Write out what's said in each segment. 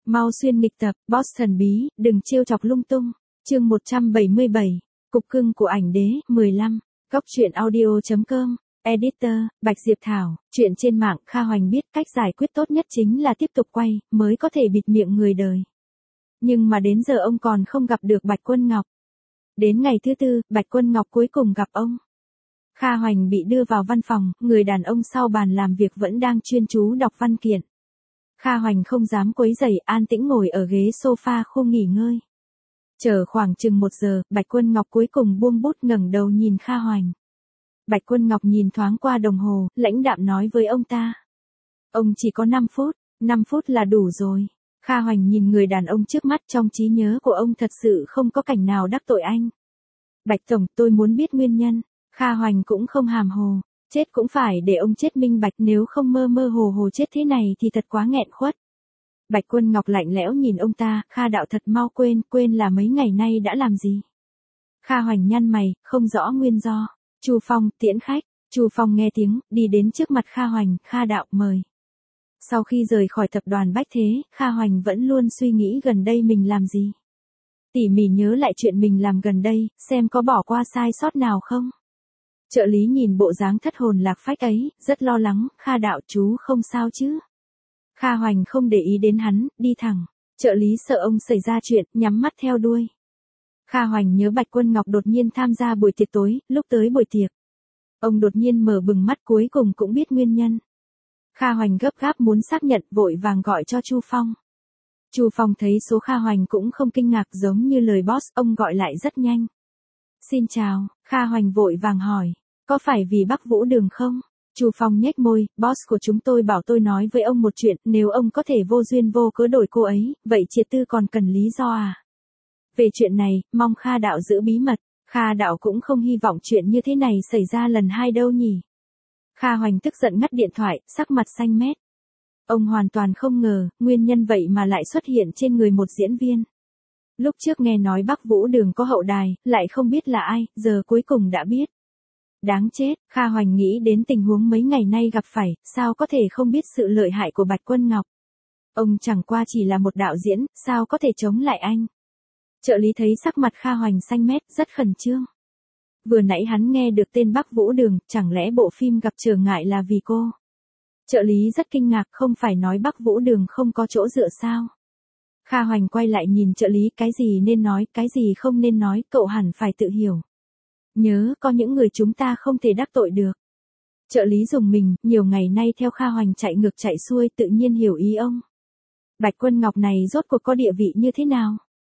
Mau xuyên nghịch tập, boss thần bí, đừng trêu chọc lung tung. Chương 177, Cục cưng của ảnh đế, 15. Góc truyện audio.com. Editor, Bạch Diệp Thảo. Chuyện trên mạng, Kha Hoành biết cách giải quyết tốt nhất chính là tiếp tục quay, mới có thể bịt miệng người đời. Nhưng mà đến giờ ông còn không gặp được Bạch Quân Ngọc. Đến ngày thứ tư, Bạch Quân Ngọc cuối cùng gặp ông. Kha Hoành bị đưa vào văn phòng, người đàn ông sau bàn làm việc vẫn đang chuyên chú đọc văn kiện. Kha Hoành không dám quấy rầy, an tĩnh ngồi ở ghế sofa khu nghỉ ngơi. Chờ khoảng chừng 1 giờ, Bạch Quân Ngọc cuối cùng buông bút ngẩng đầu nhìn Kha Hoành. Bạch Quân Ngọc nhìn thoáng qua đồng hồ, lãnh đạm nói với ông ta. Ông chỉ có 5 phút, 5 phút là đủ rồi. Kha Hoành nhìn người đàn ông trước mắt, trong trí nhớ của ông thật sự không có cảnh nào đắc tội anh. Bạch Tổng, tôi muốn biết nguyên nhân. Kha Hoành cũng không hàm hồ. Chết cũng phải để ông chết minh bạch, nếu không mơ mơ hồ hồ chết thế này thì thật quá nghẹn khuất. Bạch Quân Ngọc lạnh lẽo nhìn ông ta, Kha đạo thật mau quên là mấy ngày nay đã làm gì. Kha Hoành nhăn mày, không rõ nguyên do. Chu Phong, tiễn khách. Chu Phong nghe tiếng, đi đến trước mặt Kha Hoành, Kha đạo mời. Sau khi rời khỏi tập đoàn Bách Thế, Kha Hoành vẫn luôn suy nghĩ gần đây mình làm gì. Tỉ mỉ nhớ lại chuyện mình làm gần đây, xem có bỏ qua sai sót nào không. Trợ lý nhìn bộ dáng thất hồn lạc phách ấy, rất lo lắng, Kha đạo chú không sao chứ. Kha Hoành không để ý đến hắn, đi thẳng. Trợ lý sợ ông xảy ra chuyện, nhắm mắt theo đuôi. Kha Hoành nhớ Bạch Quân Ngọc đột nhiên tham gia buổi tiệc tối, lúc tới buổi tiệc. Ông đột nhiên mở bừng mắt, cuối cùng cũng biết nguyên nhân. Kha Hoành gấp gáp muốn xác nhận, vội vàng gọi cho Chu Phong. Chu Phong thấy số Kha Hoành cũng không kinh ngạc, giống như lời boss, ông gọi lại rất nhanh. Xin chào, Kha Hoành vội vàng hỏi, có phải vì Bắc Vũ Đường không? Chu Phong nhếch môi, boss của chúng tôi bảo tôi nói với ông một chuyện, nếu ông có thể vô duyên vô cớ đổi cô ấy, vậy Triệt Tư còn cần lý do à? Về chuyện này, mong Kha đạo giữ bí mật. Kha đạo cũng không hy vọng chuyện như thế này xảy ra lần hai đâu nhỉ. Kha Hoành tức giận ngắt điện thoại, sắc mặt xanh mét. Ông hoàn toàn không ngờ, nguyên nhân vậy mà lại xuất hiện trên người một diễn viên. Lúc trước nghe nói Bắc Vũ Đường có hậu đài, lại không biết là ai, giờ cuối cùng đã biết. Đáng chết, Kha Hoành nghĩ đến tình huống mấy ngày nay gặp phải, sao có thể không biết sự lợi hại của Bạch Quân Ngọc. Ông chẳng qua chỉ là một đạo diễn, sao có thể chống lại anh. Trợ lý thấy sắc mặt Kha Hoành xanh mét, rất khẩn trương. Vừa nãy hắn nghe được tên Bắc Vũ Đường, chẳng lẽ bộ phim gặp trở ngại là vì cô? Trợ lý rất kinh ngạc, không phải nói Bắc Vũ Đường không có chỗ dựa sao? Kha Hoành quay lại nhìn trợ lý, cái gì nên nói, cái gì không nên nói, cậu hẳn phải tự hiểu. Nhớ, có những người chúng ta không thể đắc tội được. Trợ lý dùng mình, nhiều ngày nay theo Kha Hoành chạy ngược chạy xuôi, tự nhiên hiểu ý ông. Bạch Quân Ngọc này rốt cuộc có địa vị như thế nào?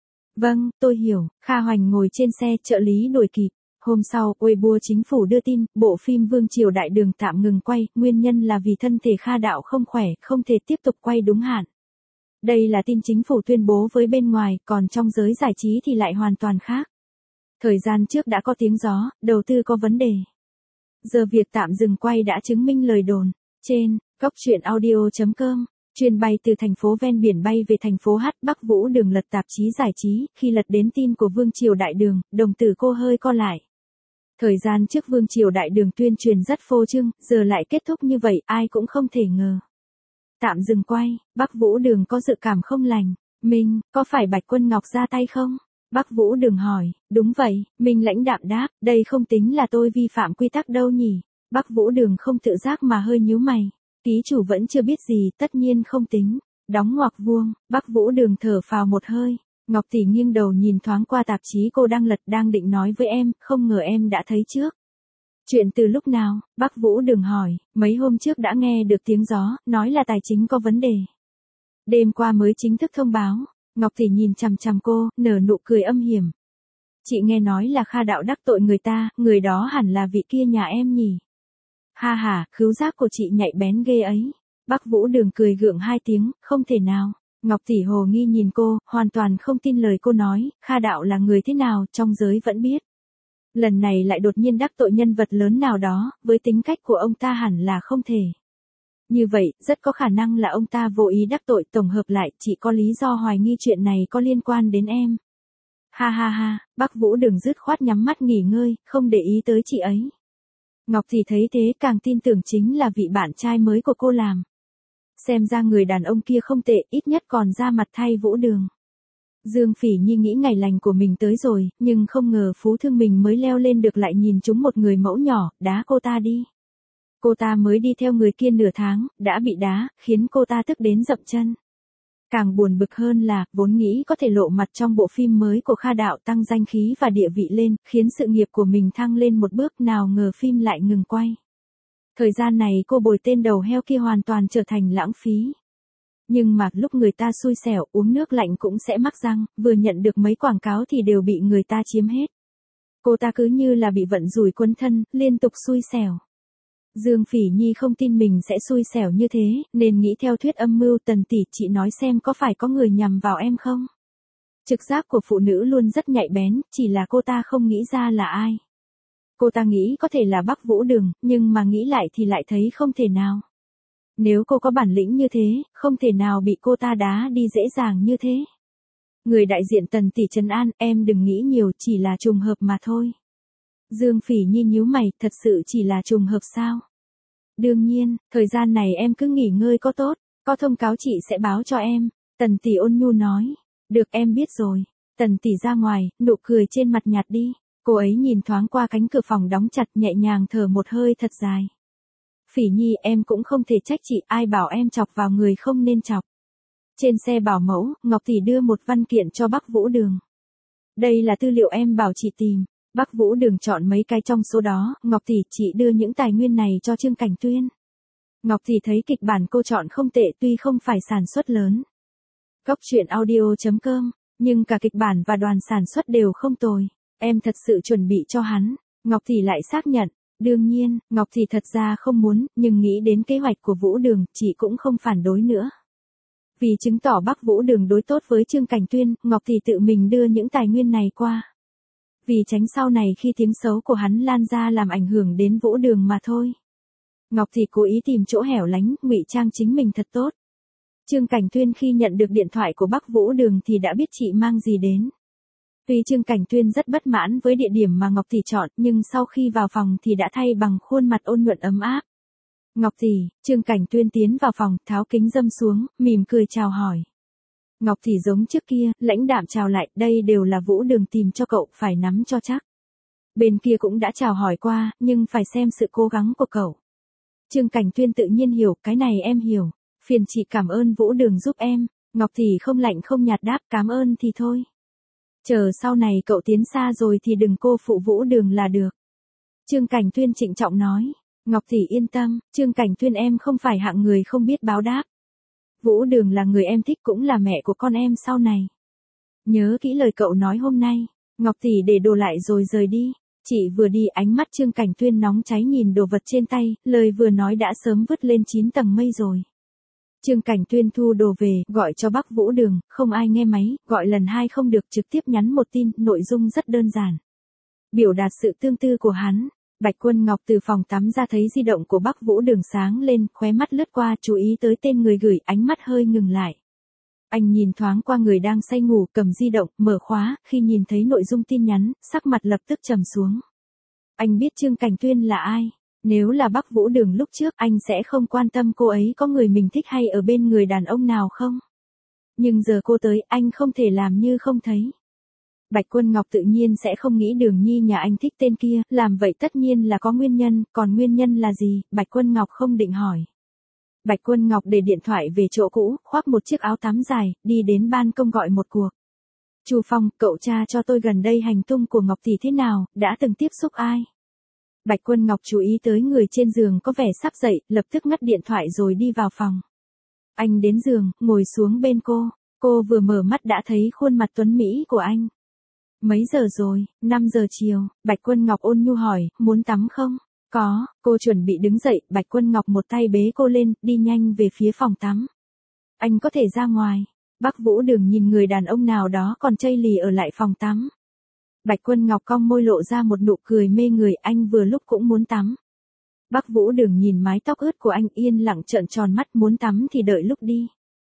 Vâng, tôi hiểu. Kha Hoành ngồi trên xe, trợ lý đuổi kịp. Hôm sau, Weibo chính phủ đưa tin, bộ phim Vương Triều Đại Đường tạm ngừng quay, nguyên nhân là vì thân thể Kha đạo không khỏe, không thể tiếp tục quay đúng hạn. Đây là tin chính phủ tuyên bố với bên ngoài, còn trong giới giải trí thì lại hoàn toàn khác. Thời gian trước đã có tiếng gió, đầu tư có vấn đề. Giờ việc tạm dừng quay đã chứng minh lời đồn. Trên, góc truyện audio.com. Chuyến bay từ thành phố ven biển bay về thành phố H, Bắc Vũ Đường lật tạp chí giải trí, khi lật đến tin của Vương Triều Đại Đường, đồng tử cô hơi co lại. Thời gian trước Vương Triều Đại Đường tuyên truyền rất phô trương, giờ lại kết thúc như vậy, ai cũng không thể ngờ. Tạm dừng quay, Bắc Vũ Đường có dự cảm không lành. Minh, có phải Bạch Quân Ngọc ra tay không? Bắc Vũ Đường hỏi, đúng vậy, Minh lãnh đạm đáp, đây không tính là tôi vi phạm quy tắc đâu nhỉ. Bắc Vũ Đường không tự giác mà hơi nhíu mày. Ký chủ vẫn chưa biết gì, tất nhiên không tính. Đóng ngoặc vuông, Bắc Vũ Đường thở phào một hơi. Ngọc tỷ nghiêng đầu nhìn thoáng qua tạp chí cô đang lật, đang định nói với em, không ngờ em đã thấy trước. Chuyện từ lúc nào? Bắc Vũ Đường hỏi, mấy hôm trước đã nghe được tiếng gió, nói là tài chính có vấn đề. Đêm qua mới chính thức thông báo. Ngọc tỷ nhìn chằm chằm cô, nở nụ cười âm hiểm. Chị nghe nói là Kha đạo đắc tội người ta, người đó hẳn là vị kia nhà em nhỉ? Ha ha, khứu giác của chị nhạy bén ghê ấy. Bắc Vũ Đường cười gượng 2 tiếng, không thể nào. Ngọc tỷ hồ nghi nhìn cô, hoàn toàn không tin lời cô nói, Kha đạo là người thế nào, trong giới vẫn biết. Lần này lại đột nhiên đắc tội nhân vật lớn nào đó, với tính cách của ông ta hẳn là không thể. Như vậy, rất có khả năng là ông ta vô ý đắc tội, tổng hợp lại, chị có lý do hoài nghi chuyện này có liên quan đến em. Ha ha ha, Bắc Vũ Đường dứt khoát nhắm mắt nghỉ ngơi, không để ý tới chị ấy. Ngọc thì thấy thế càng tin tưởng chính là vị bạn trai mới của cô làm. Xem ra người đàn ông kia không tệ, ít nhất còn ra mặt thay Vũ Đường. Dương Phỉ Nhi nghĩ ngày lành của mình tới rồi, nhưng không ngờ phú thương mình mới leo lên được lại nhìn chúng một người mẫu nhỏ, đá cô ta đi. Cô ta mới đi theo người kia nửa tháng, đã bị đá, khiến cô ta tức đến dậm chân. Càng buồn bực hơn là, vốn nghĩ có thể lộ mặt trong bộ phim mới của Kha Đạo tăng danh khí và địa vị lên, khiến sự nghiệp của mình thăng lên một bước, nào ngờ phim lại ngừng quay. Thời gian này cô bồi tên đầu heo kia hoàn toàn trở thành lãng phí. Nhưng mà lúc người ta xui xẻo uống nước lạnh cũng sẽ mắc răng, vừa nhận được mấy quảng cáo thì đều bị người ta chiếm hết. Cô ta cứ như là bị vận rủi quấn thân, liên tục xui xẻo. Dương Phỉ Nhi không tin mình sẽ xui xẻo như thế, nên nghĩ theo thuyết âm mưu. Tần tỷ, chị nói xem có phải có người nhằm vào em không? Trực giác của phụ nữ luôn rất nhạy bén, chỉ là cô ta không nghĩ ra là ai. Cô ta nghĩ có thể là Bắc Vũ Đường, nhưng mà nghĩ lại thì lại thấy không thể nào. Nếu cô có bản lĩnh như thế, không thể nào bị cô ta đá đi dễ dàng như thế. Người đại diện Tần tỷ trấn an, em đừng nghĩ nhiều, chỉ là trùng hợp mà thôi. Dương Phỉ Nhi nhíu mày, thật sự chỉ là trùng hợp sao? Đương nhiên, thời gian này em cứ nghỉ ngơi có tốt, có thông cáo chị sẽ báo cho em. Tần tỷ ôn nhu nói. Được, em biết rồi. Tần tỷ ra ngoài, nụ cười trên mặt nhạt đi. Cô ấy nhìn thoáng qua cánh cửa phòng đóng chặt, nhẹ nhàng thở một hơi thật dài. Phỉ Nhi, em cũng không thể trách chị, ai bảo em chọc vào người không nên chọc. Trên xe bảo mẫu, Ngọc tỷ đưa một văn kiện cho Bắc Vũ Đường. Đây là tư liệu em bảo chị tìm. Bắc Vũ Đường chọn mấy cái trong số đó, Ngọc tỷ, chị đưa những tài nguyên này cho Trương Cảnh Tuyên. Ngọc tỷ thấy kịch bản cô chọn không tệ, tuy không phải sản xuất lớn. Góc truyện audio.com, nhưng cả kịch bản và đoàn sản xuất đều không tồi. Em thật sự chuẩn bị cho hắn. Ngọc tỷ lại xác nhận. Đương nhiên, Ngọc tỷ thật ra không muốn, nhưng nghĩ đến kế hoạch của Vũ Đường, chị cũng không phản đối nữa. Vì chứng tỏ Bắc Vũ Đường đối tốt với Trương Cảnh Tuyên, Ngọc tỷ tự mình đưa những tài nguyên này qua. Vì tránh sau này khi tiếng xấu của hắn lan ra làm ảnh hưởng đến Vũ Đường mà thôi. Ngọc tỷ cố ý tìm chỗ hẻo lánh, ngụy trang chính mình thật tốt. Trương Cảnh Tuyên khi nhận được điện thoại của Bắc Vũ Đường thì đã biết chị mang gì đến. Tuy Trương Cảnh Tuyên rất bất mãn với địa điểm mà Ngọc tỷ chọn, nhưng sau khi vào phòng thì đã thay bằng khuôn mặt ôn nhuận ấm áp. Ngọc tỷ, Trương Cảnh Tuyên tiến vào phòng, tháo kính râm xuống, mỉm cười chào hỏi. Ngọc tỷ giống trước kia, lãnh đạm chào lại, đây đều là Vũ Đường tìm cho cậu, phải nắm cho chắc. Bên kia cũng đã chào hỏi qua, nhưng phải xem sự cố gắng của cậu. Trương Cảnh Tuyên tự nhiên hiểu, cái này em hiểu. Phiền chị cảm ơn Vũ Đường giúp em. Ngọc tỷ không lạnh không nhạt đáp, cảm ơn thì thôi. Chờ sau này cậu tiến xa rồi thì đừng cô phụ Vũ Đường là được. Trương Cảnh Tuyên trịnh trọng nói. Ngọc tỷ yên tâm, Trương Cảnh Tuyên em không phải hạng người không biết báo đáp. Vũ Đường là người em thích, cũng là mẹ của con em sau này. Nhớ kỹ lời cậu nói hôm nay. Ngọc tỷ để đồ lại rồi rời đi. Chị vừa đi, ánh mắt Trương Cảnh Tuyên nóng cháy nhìn đồ vật trên tay, lời vừa nói đã sớm vứt lên 9 tầng mây rồi. Trương Cảnh Tuyên thu đồ về, gọi cho Bắc Vũ Đường, không ai nghe máy, gọi lần 2 không được, trực tiếp nhắn một tin, nội dung rất đơn giản. Biểu đạt sự tương tư của hắn. Bạch Quân Ngọc từ phòng tắm ra thấy di động của Bắc Vũ Đường sáng lên, khóe mắt lướt qua, chú ý tới tên người gửi, ánh mắt hơi ngừng lại. Anh nhìn thoáng qua người đang say ngủ, cầm di động, mở khóa, khi nhìn thấy nội dung tin nhắn, sắc mặt lập tức trầm xuống. Anh biết Trương Cảnh Tuyên là ai. Nếu là Bắc Vũ Đường lúc trước, anh sẽ không quan tâm cô ấy có người mình thích hay ở bên người đàn ông nào không. Nhưng giờ cô tới, anh không thể làm như không thấy. Bạch Quân Ngọc tự nhiên sẽ không nghĩ Đường Nhi nhà anh thích tên kia, làm vậy tất nhiên là có nguyên nhân, còn nguyên nhân là gì, Bạch Quân Ngọc không định hỏi. Bạch Quân Ngọc để điện thoại về chỗ cũ, khoác một chiếc áo tắm dài, đi đến ban công gọi một cuộc. Chu Phong, cậu tra cho tôi gần đây hành tung của Ngọc tỷ thế nào, đã từng tiếp xúc ai? Bạch Quân Ngọc chú ý tới người trên giường có vẻ sắp dậy, lập tức ngắt điện thoại rồi đi vào phòng. Anh đến giường, ngồi xuống bên cô vừa mở mắt đã thấy khuôn mặt tuấn mỹ của anh. Mấy giờ rồi? 5 giờ chiều, Bạch Quân Ngọc ôn nhu hỏi, muốn tắm không? Có, cô chuẩn bị đứng dậy, Bạch Quân Ngọc một tay bế cô lên, đi nhanh về phía phòng tắm. Anh có thể ra ngoài. Bắc Vũ Đường nhìn người đàn ông nào đó còn chây lì ở lại phòng tắm. Bạch Quân Ngọc cong môi lộ ra một nụ cười mê người, anh vừa lúc cũng muốn tắm. Bắc Vũ Đường nhìn mái tóc ướt của anh yên lặng trợn tròn mắt, muốn tắm thì đợi lúc đi.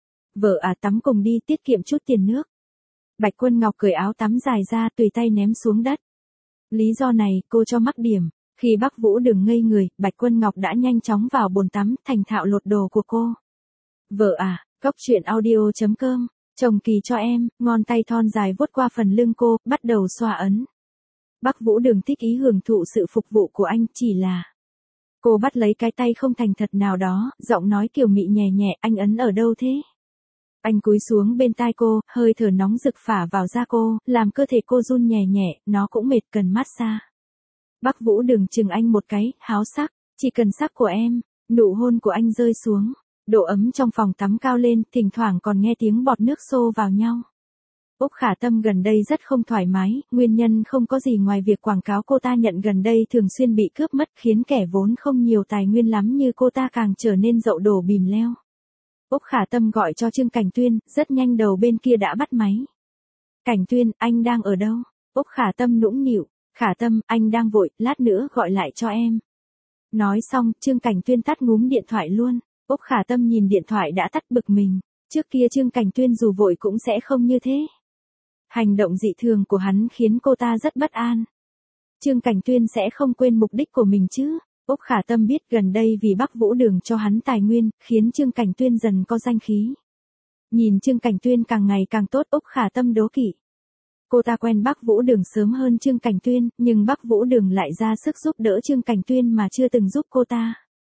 Vợ à, tắm cùng đi, tiết kiệm chút tiền nước. Bạch Quân Ngọc cởi áo tắm dài ra, tùy tay ném xuống đất. Lý do này, cô cho mắc điểm. Khi Bắc Vũ Đường ngây người, Bạch Quân Ngọc đã nhanh chóng vào bồn tắm, thành thạo lột đồ của cô. Vợ à, Góc truyện audio.com, chồng Kỳ cho em, ngón tay thon dài vuốt qua phần lưng cô, bắt đầu xoa ấn. Bắc Vũ Đường thích ý hưởng thụ sự phục vụ của anh, chỉ là... Cô bắt lấy cái tay không thành thật nào đó, giọng nói kiều mị nhẹ nhẹ, anh ấn ở đâu thế? Anh cúi xuống bên tai cô, hơi thở nóng rực phả vào da cô, làm cơ thể cô run nhẹ nhẹ, nó cũng mệt cần massage. Bắc Vũ Đường chừng anh một cái, háo sắc, chỉ cần sắc của em. Nụ hôn của anh rơi xuống, độ ấm trong phòng tắm cao lên, thỉnh thoảng còn nghe tiếng bọt nước xô vào nhau. Úc Khả Tâm gần đây rất không thoải mái, nguyên nhân không có gì ngoài việc quảng cáo cô ta nhận gần đây thường xuyên bị cướp mất khiến kẻ vốn không nhiều tài nguyên lắm như cô ta càng trở nên dậu đổ bìm leo. Úc Khả Tâm gọi cho Trương Cảnh Tuyên, rất nhanh đầu bên kia đã bắt máy. Cảnh Tuyên, anh đang ở đâu? Úc Khả Tâm nũng nịu, Khả Tâm, anh đang vội, lát nữa gọi lại cho em. Nói xong, Trương Cảnh Tuyên tắt ngúm điện thoại luôn. Úc Khả Tâm nhìn điện thoại đã tắt bực mình. Trước kia Trương Cảnh Tuyên dù vội cũng sẽ không như thế. Hành động dị thường của hắn khiến cô ta rất bất an. Trương Cảnh Tuyên sẽ không quên mục đích của mình chứ. Úc Khả Tâm biết gần đây vì Bắc Vũ Đường cho hắn tài nguyên, khiến Trương Cảnh Tuyên dần có danh khí. Nhìn Trương Cảnh Tuyên càng ngày càng tốt, Úc Khả Tâm đố kỵ. Cô ta quen Bắc Vũ Đường sớm hơn Trương Cảnh Tuyên, nhưng Bắc Vũ Đường lại ra sức giúp đỡ Trương Cảnh Tuyên mà chưa từng giúp cô ta.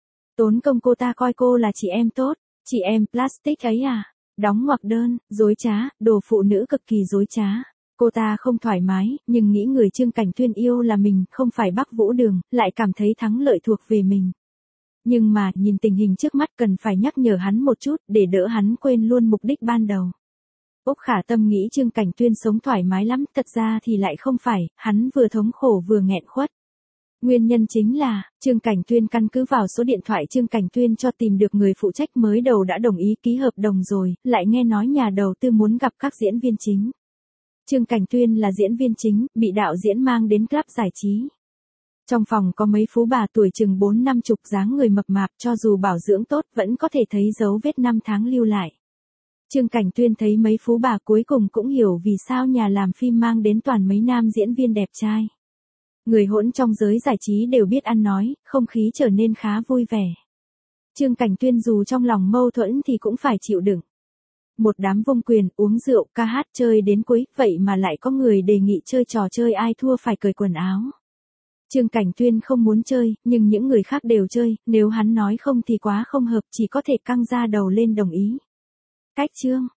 Tốn công cô ta coi cô là chị em tốt, chị em plastic ấy à, đóng ngoặc đơn, dối trá, đồ phụ nữ cực kỳ dối trá. Cô ta không thoải mái, nhưng nghĩ người Trương Cảnh Tuyên yêu là mình, không phải Bắc Vũ Đường, lại cảm thấy thắng lợi thuộc về mình. Nhưng mà, nhìn tình hình trước mắt cần phải nhắc nhở hắn một chút, để đỡ hắn quên luôn mục đích ban đầu. Úc Khả Tâm nghĩ Trương Cảnh Tuyên sống thoải mái lắm, thật ra thì lại không phải, hắn vừa thống khổ vừa nghẹn khuất. Nguyên nhân chính là, Trương Cảnh Tuyên căn cứ vào số điện thoại Trương Cảnh Tuyên cho tìm được người phụ trách mới đầu đã đồng ý ký hợp đồng rồi, lại nghe nói nhà đầu tư muốn gặp các diễn viên chính. Trương Cảnh Tuyên là diễn viên chính, bị đạo diễn mang đến club giải trí. Trong phòng có mấy phú bà tuổi chừng 4-50 dáng người mập mạp, cho dù bảo dưỡng tốt vẫn có thể thấy dấu vết năm tháng lưu lại. Trương Cảnh Tuyên thấy mấy phú bà cuối cùng cũng hiểu vì sao nhà làm phim mang đến toàn mấy nam diễn viên đẹp trai. Người hỗn trong giới giải trí đều biết ăn nói, không khí trở nên khá vui vẻ. Trương Cảnh Tuyên dù trong lòng mâu thuẫn thì cũng phải chịu đựng. Một đám vung quyền, uống rượu, ca hát chơi đến cuối, vậy mà lại có người đề nghị chơi trò chơi ai thua phải cởi quần áo. Trương Cảnh Tuyên không muốn chơi, nhưng những người khác đều chơi, nếu hắn nói không thì quá không hợp, chỉ có thể căng ra đầu lên đồng ý. Cách chương